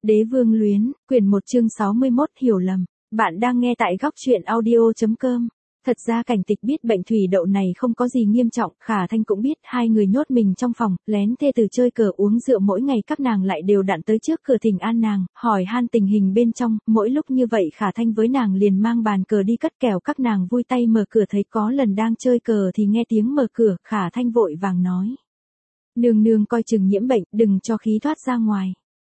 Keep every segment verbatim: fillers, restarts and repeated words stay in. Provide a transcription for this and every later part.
Đế vương luyến, quyển một chương sáu mươi mốt hiểu lầm. Bạn đang nghe tại góc truyện audio.com. Thật ra Cảnh Tịch biết bệnh thủy đậu này không có gì nghiêm trọng, Khả Thanh cũng biết hai người nhốt mình trong phòng, lén thê từ chơi cờ uống rượu mỗi ngày các nàng lại đều đặn tới trước cửa thỉnh an nàng, hỏi han tình hình bên trong, mỗi lúc như vậy Khả Thanh với nàng liền mang bàn cờ đi cất kèo các nàng vui tay mở cửa thấy có lần đang chơi cờ thì nghe tiếng mở cửa, Khả Thanh vội vàng nói. Nương nương coi chừng nhiễm bệnh, đừng cho khí thoát ra ngoài.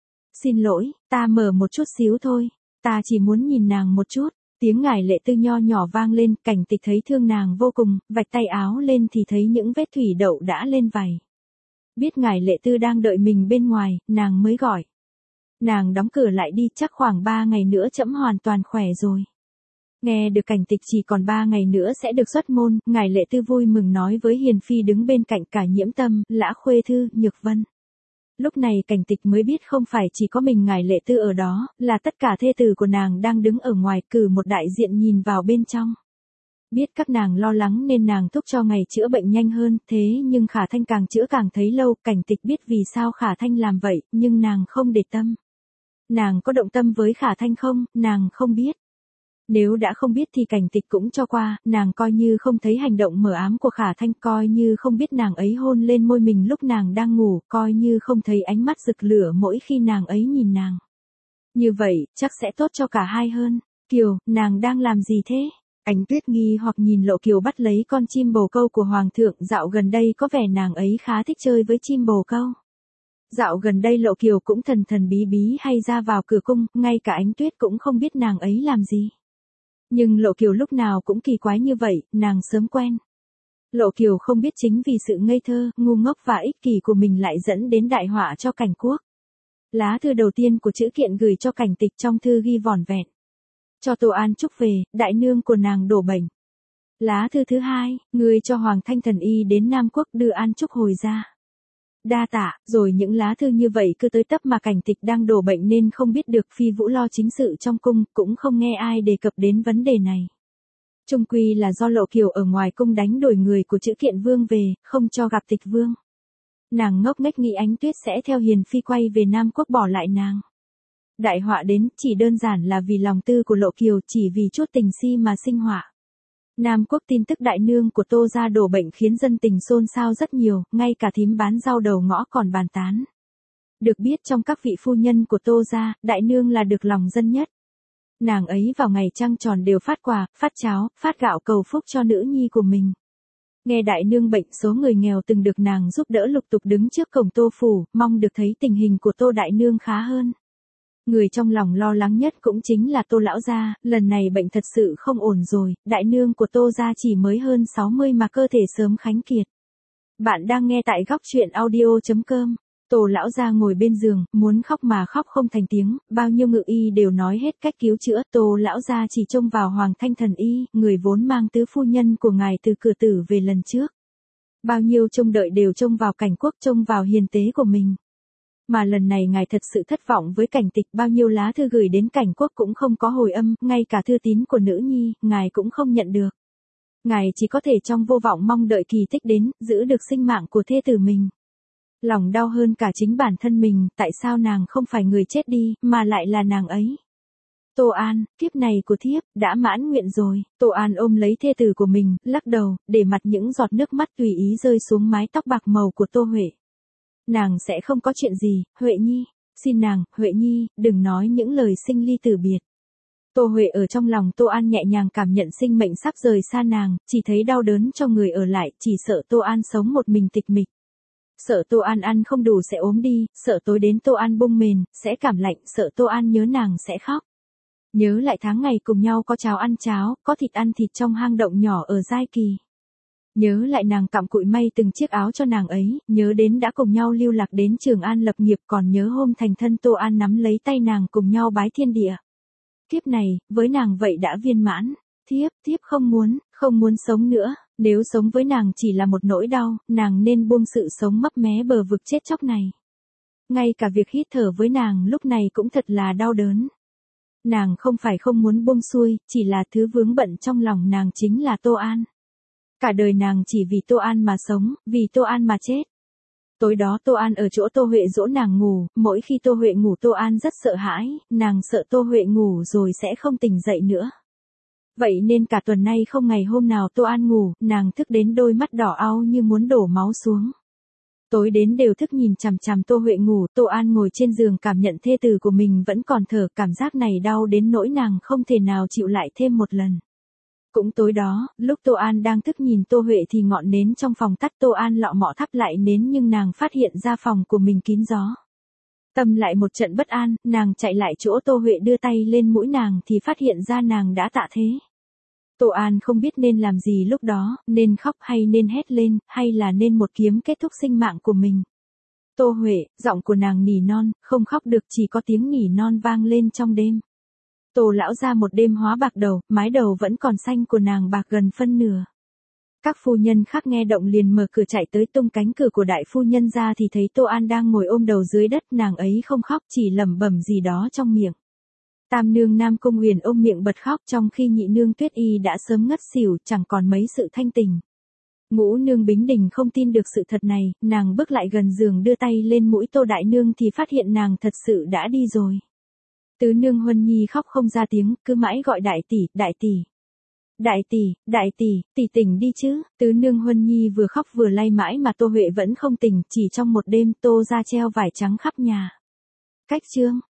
Xin lỗi, ta mở một chút xíu thôi, ta chỉ muốn nhìn nàng một chút. Tiếng Ngải Lệ Tư nho nhỏ vang lên, Cảnh Tịch thấy thương nàng vô cùng, vạch tay áo lên thì thấy những vết thủy đậu đã lên vảy. Biết Ngải Lệ Tư đang đợi mình bên ngoài, nàng mới gọi. Nàng đóng cửa lại đi, chắc khoảng ba ngày nữa trẫm hoàn toàn khỏe rồi. Nghe được Cảnh Tịch chỉ còn ba ngày nữa sẽ được xuất môn, Ngải Lệ Tư vui mừng nói với Hiền Phi đứng bên cạnh cả Nhiễm Tâm, Lã Khuê Thư, Nhược Vân. Lúc này Cảnh Tịch mới biết không phải chỉ có mình Ngải Lệ Tư ở đó, là tất cả thê tử của nàng đang đứng ở ngoài, cử một đại diện nhìn vào bên trong. Biết các nàng lo lắng nên nàng thúc cho ngày chữa bệnh nhanh hơn, thế nhưng Khả Thanh càng chữa càng thấy lâu, Cảnh Tịch biết vì sao Khả Thanh làm vậy, nhưng nàng không để tâm. Nàng có động tâm với Khả Thanh không, nàng không biết. Nếu đã không biết thì Cảnh Tịch cũng cho qua, nàng coi như không thấy hành động mờ ám của Khả Thanh, coi như không biết nàng ấy hôn lên môi mình lúc nàng đang ngủ, coi như không thấy ánh mắt rực lửa mỗi khi nàng ấy nhìn nàng. Như vậy, chắc sẽ tốt cho cả hai hơn. Kiều, nàng đang làm gì thế? Ánh Tuyết nghi hoặc nhìn Lộ Kiều bắt lấy con chim bồ câu của Hoàng thượng, dạo gần đây có vẻ nàng ấy khá thích chơi với chim bồ câu. Dạo gần đây Lộ Kiều cũng thần thần bí bí hay ra vào cửa cung, ngay cả Ánh Tuyết cũng không biết nàng ấy làm gì. Nhưng Lộ Kiều lúc nào cũng kỳ quái như vậy, nàng sớm quen. Lộ Kiều không biết chính vì sự ngây thơ, ngu ngốc và ích kỷ của mình lại dẫn đến đại họa cho Cảnh Quốc. Lá thư đầu tiên của Chữ Kiện gửi cho Cảnh Tịch, trong thư ghi vỏn vẹn. Cho Tô An Trúc về, đại nương của nàng đổ bệnh. Lá thư thứ hai, người cho Hoàng Thanh Thần Y đến Nam Quốc đưa An Trúc hồi ra. Đa tạ, rồi những lá thư như vậy cứ tới tấp mà Cảnh Tịch đang đổ bệnh nên không biết được, Phi Vũ lo chính sự trong cung, cũng không nghe ai đề cập đến vấn đề này. Chung quy là do Lộ Kiều ở ngoài cung đánh đuổi người của Chữ Kiện Vương về, không cho gặp Tịch Vương. Nàng ngốc nghếch nghĩ Ánh Tuyết sẽ theo Hiền Phi quay về Nam Quốc bỏ lại nàng. Đại họa đến, chỉ đơn giản là vì lòng tư của Lộ Kiều, chỉ vì chút tình si mà sinh họa. Nam Quốc tin tức đại nương của Tô gia đổ bệnh khiến dân tình xôn xao rất nhiều, ngay cả thím bán rau đầu ngõ còn bàn tán. Được biết trong các vị phu nhân của Tô gia, đại nương là được lòng dân nhất. Nàng ấy vào ngày trăng tròn đều phát quà, phát cháo, phát gạo cầu phúc cho nữ nhi của mình. Nghe đại nương bệnh, số người nghèo từng được nàng giúp đỡ lục tục đứng trước cổng Tô phủ, mong được thấy tình hình của Tô đại nương khá hơn. Người trong lòng lo lắng nhất cũng chính là Tô lão gia, lần này bệnh thật sự không ổn rồi, đại nương của Tô gia chỉ mới hơn sáu mươi mà cơ thể sớm khánh kiệt. Bạn đang nghe tại góc truyện audio.com. Tô lão gia ngồi bên giường, muốn khóc mà khóc không thành tiếng, bao nhiêu ngự y đều nói hết cách cứu chữa, Tô lão gia chỉ trông vào Hoàng Thanh Thần Y, người vốn mang tứ phu nhân của ngài từ cửa tử về lần trước. Bao nhiêu trông đợi đều trông vào Cảnh Quốc, trông vào hiền tế của mình. Mà lần này ngài thật sự thất vọng với Cảnh Tịch, bao nhiêu lá thư gửi đến Cảnh Quốc cũng không có hồi âm, ngay cả thư tín của nữ nhi, ngài cũng không nhận được. Ngài chỉ có thể trong vô vọng mong đợi kỳ tích đến, giữ được sinh mạng của thê tử mình. Lòng đau hơn cả chính bản thân mình, tại sao nàng không phải người chết đi, mà lại là nàng ấy. Tô An, kiếp này của thiếp, đã mãn nguyện rồi. Tô An ôm lấy thê tử của mình, lắc đầu, để mặt những giọt nước mắt tùy ý rơi xuống mái tóc bạc màu của Tô Huệ. Nàng sẽ không có chuyện gì, Huệ Nhi, xin nàng, Huệ Nhi, đừng nói những lời sinh ly tử biệt. Tô Huệ ở trong lòng Tô An nhẹ nhàng cảm nhận sinh mệnh sắp rời xa nàng, chỉ thấy đau đớn cho người ở lại, chỉ sợ Tô An sống một mình tịch mịch. Sợ Tô An ăn không đủ sẽ ốm đi, sợ tối đến Tô An bung mền, sẽ cảm lạnh, sợ Tô An nhớ nàng sẽ khóc. Nhớ lại tháng ngày cùng nhau có cháo ăn cháo, có thịt ăn thịt trong hang động nhỏ ở Giai Kỳ. Nhớ lại nàng cặm cụi may từng chiếc áo cho nàng ấy, nhớ đến đã cùng nhau lưu lạc đến Trường An lập nghiệp, còn nhớ hôm thành thân Tô An nắm lấy tay nàng cùng nhau bái thiên địa. Kiếp này, với nàng vậy đã viên mãn, thiếp, thiếp không muốn, không muốn sống nữa, nếu sống với nàng chỉ là một nỗi đau, nàng nên buông sự sống mấp mé bờ vực chết chóc này. Ngay cả việc hít thở với nàng lúc này cũng thật là đau đớn. Nàng không phải không muốn buông xuôi, chỉ là thứ vướng bận trong lòng nàng chính là Tô An. Cả đời nàng chỉ vì Tô An mà sống, vì Tô An mà chết. Tối đó Tô An ở chỗ Tô Huệ dỗ nàng ngủ, mỗi khi Tô Huệ ngủ Tô An rất sợ hãi, nàng sợ Tô Huệ ngủ rồi sẽ không tỉnh dậy nữa. Vậy nên cả tuần nay không ngày hôm nào Tô An ngủ, nàng thức đến đôi mắt đỏ au như muốn đổ máu xuống. Tối đến đều thức nhìn chằm chằm Tô Huệ ngủ, Tô An ngồi trên giường cảm nhận thê tử của mình vẫn còn thở, cảm giác này đau đến nỗi nàng không thể nào chịu lại thêm một lần. Cũng tối đó, lúc Tô An đang thức nhìn Tô Huệ thì ngọn nến trong phòng tắt, Tô An lọ mọ thắp lại nến nhưng nàng phát hiện ra phòng của mình kín gió. Tâm lại một trận bất an, nàng chạy lại chỗ Tô Huệ đưa tay lên mũi nàng thì phát hiện ra nàng đã tạ thế. Tô An không biết nên làm gì lúc đó, nên khóc hay nên hét lên, hay là nên một kiếm kết thúc sinh mạng của mình. Tô Huệ, giọng của nàng nỉ non, không khóc được, chỉ có tiếng nỉ non vang lên trong đêm. Tô lão gia một đêm hóa bạc đầu, mái đầu vẫn còn xanh của nàng bạc gần phân nửa. Các phu nhân khác nghe động liền mở cửa chạy tới, tung cánh cửa của đại phu nhân ra thì thấy Tô An đang ngồi ôm đầu dưới đất, nàng ấy không khóc chỉ lẩm bẩm gì đó trong miệng. Tam nương Nam Cung Huyền ôm miệng bật khóc trong khi nhị nương Tuyết Y đã sớm ngất xỉu, chẳng còn mấy sự thanh tình. Ngũ nương Bính Đình không tin được sự thật này, nàng bước lại gần giường đưa tay lên mũi Tô đại nương thì phát hiện nàng thật sự đã đi rồi. Tứ nương Huân Nhi khóc không ra tiếng, cứ mãi gọi đại tỷ, đại tỷ. Đại tỷ, đại tỷ, tỷ tỉnh đi chứ. Tứ nương Huân Nhi vừa khóc vừa lay mãi mà Tô Huệ vẫn không tỉnh, chỉ trong một đêm Tô ra treo vải trắng khắp nhà. Cách chương